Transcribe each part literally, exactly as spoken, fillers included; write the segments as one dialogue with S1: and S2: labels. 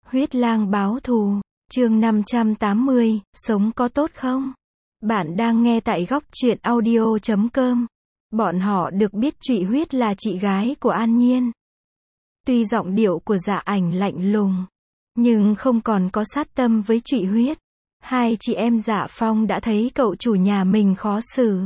S1: Huyết lang báo thù, chương năm trăm tám mươi, sống có tốt không? Bạn đang nghe tại góc truyện audio chấm com. Bọn họ được biết Trụy Huyết là chị gái của An Nhiên. Tuy giọng điệu của Dạ Ảnh lạnh lùng, nhưng không còn có sát tâm với Trụy Huyết. Hai chị em Dạ Phong đã thấy cậu chủ nhà mình khó xử.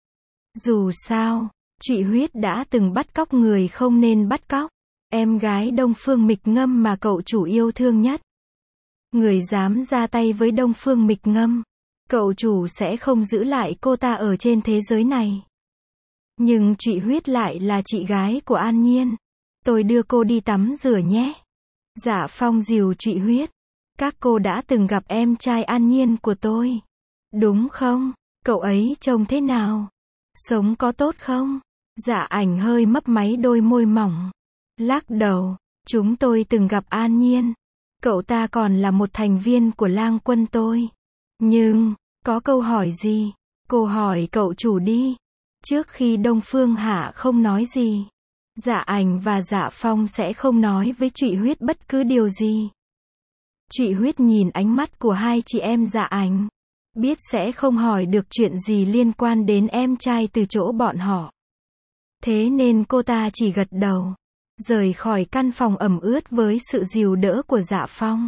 S1: Dù sao, Trụy Huyết đã từng bắt cóc người không nên bắt cóc. Em gái Đông Phương Mịch Ngâm mà cậu chủ yêu thương nhất. Người dám ra tay với Đông Phương Mịch Ngâm, cậu chủ sẽ không giữ lại cô ta ở trên thế giới này. Nhưng Trụy Huyết lại là chị gái của An Nhiên. Tôi đưa cô đi tắm rửa nhé. Dạ Phong dìu Trụy Huyết. Các cô đã từng gặp em trai An Nhiên của tôi, đúng không? Cậu ấy trông thế nào? Sống có tốt không? Dạ Ảnh hơi mấp máy đôi môi mỏng. Lắc đầu, chúng tôi từng gặp An Nhiên. Cậu ta còn là một thành viên của lang quân tôi. Nhưng, có câu hỏi gì? Cô hỏi cậu chủ đi. Trước khi Đông Phương Hạ không nói gì, Dạ Ảnh và Dạ Phong sẽ không nói với Trụy Huyết bất cứ điều gì. Trụy Huyết nhìn ánh mắt của hai chị em Dạ Ảnh, biết sẽ không hỏi được chuyện gì liên quan đến em trai từ chỗ bọn họ. Thế nên cô ta chỉ gật đầu, rời khỏi căn phòng ẩm ướt với sự dìu đỡ của Dạ Phong.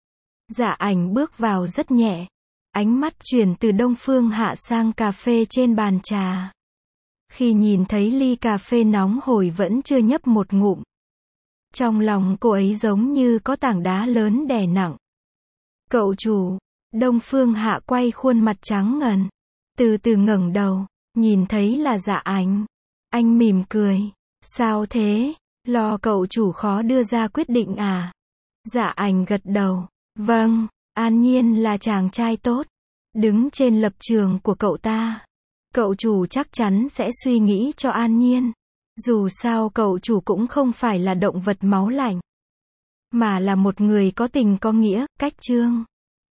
S1: Dạ Ảnh bước vào rất nhẹ, ánh mắt chuyển từ Đông Phương Hạ sang cà phê trên bàn trà. Khi nhìn thấy ly cà phê nóng hổi vẫn chưa nhấp một ngụm, trong lòng cô ấy giống như có tảng đá lớn đè nặng. Cậu chủ, Đông Phương Hạ quay khuôn mặt trắng ngần, từ từ ngẩng đầu, nhìn thấy là Dạ Ảnh. Anh mỉm cười, sao thế, lo cậu chủ khó đưa ra quyết định à? Dạ Ảnh gật đầu, vâng, An Nhiên là chàng trai tốt. Đứng trên lập trường của cậu ta, cậu chủ chắc chắn sẽ suy nghĩ cho An Nhiên. Dù sao cậu chủ cũng không phải là động vật máu lạnh, mà là một người có tình có nghĩa, cách chương.